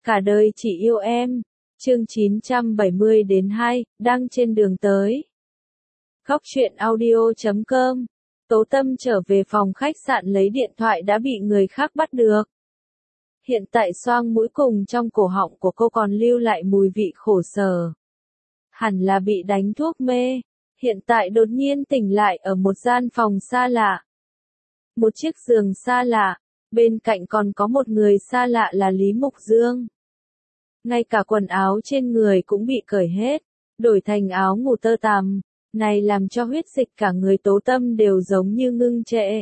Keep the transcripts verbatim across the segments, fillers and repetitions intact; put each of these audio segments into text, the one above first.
Cả đời chỉ yêu em. Chương chín trăm bảy mươi đến hai, đang trên đường tới. Góc truyện audio chấm com. Tố Tâm trở về phòng khách sạn lấy điện thoại đã bị người khác bắt được. Hiện tại xoang mũi cùng trong cổ họng của cô còn lưu lại mùi vị khổ sở. Hẳn là bị đánh thuốc mê. Hiện tại đột nhiên tỉnh lại ở một gian phòng xa lạ. Một chiếc giường xa lạ. Bên cạnh còn có một người xa lạ là Lý Mục Dương. Ngay cả quần áo trên người cũng bị cởi hết, đổi thành áo ngủ tơ tằm, này làm cho huyết dịch cả người Tố Tâm đều giống như ngưng trệ.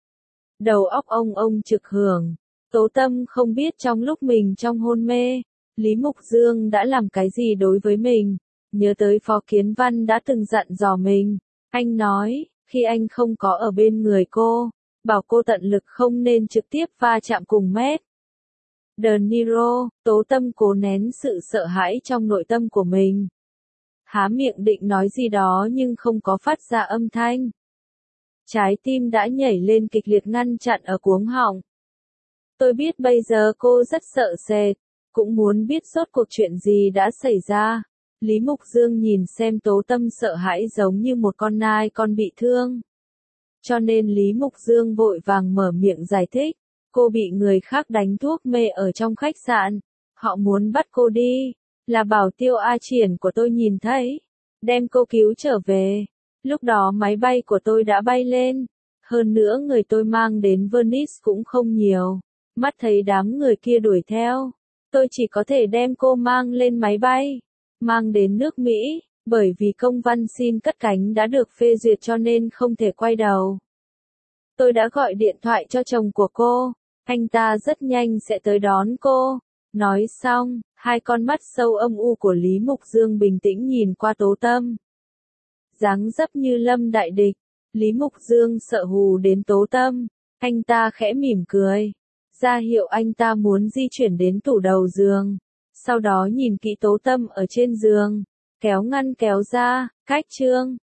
Đầu óc ông ông trực hưởng, Tố Tâm không biết trong lúc mình trong hôn mê, Lý Mục Dương đã làm cái gì đối với mình, nhớ tới Phó Kiến Văn đã từng dặn dò mình, anh nói, khi anh không có ở bên người cô, bảo cô tận lực không nên trực tiếp va chạm cùng Matt. De Niro, Tố Tâm cố nén sự sợ hãi trong nội tâm của mình. Há miệng định nói gì đó nhưng không có phát ra âm thanh. Trái tim đã nhảy lên kịch liệt ngăn chặn ở cuống họng. Tôi biết bây giờ cô rất sợ sệt, cũng muốn biết rốt cuộc chuyện gì đã xảy ra. Lý Mục Dương nhìn xem Tố Tâm sợ hãi giống như một con nai con bị thương. Cho nên Lý Mục Dương vội vàng mở miệng giải thích. Cô bị người khác đánh thuốc mê ở trong khách sạn. Họ muốn bắt cô đi. Là Bảo Tiêu A Triển của tôi nhìn thấy. Đem cô cứu trở về. Lúc đó máy bay của tôi đã bay lên. Hơn nữa người tôi mang đến Venice cũng không nhiều. Mắt thấy đám người kia đuổi theo. Tôi chỉ có thể đem cô mang lên máy bay. Mang đến nước Mỹ. Bởi vì công văn xin cất cánh đã được phê duyệt cho nên không thể quay đầu. Tôi đã gọi điện thoại cho chồng của cô. Anh ta rất nhanh sẽ tới đón cô. Nói xong, hai con mắt sâu âm u của Lý Mục Dương bình tĩnh nhìn qua Tố Tâm. Dáng dấp như lâm đại địch. Lý Mục Dương sợ hù đến Tố Tâm. Anh ta khẽ mỉm cười. Ra hiệu anh ta muốn di chuyển đến tủ đầu giường. Sau đó nhìn kỹ Tố Tâm ở trên giường. Kéo ngăn kéo ra, cách chương.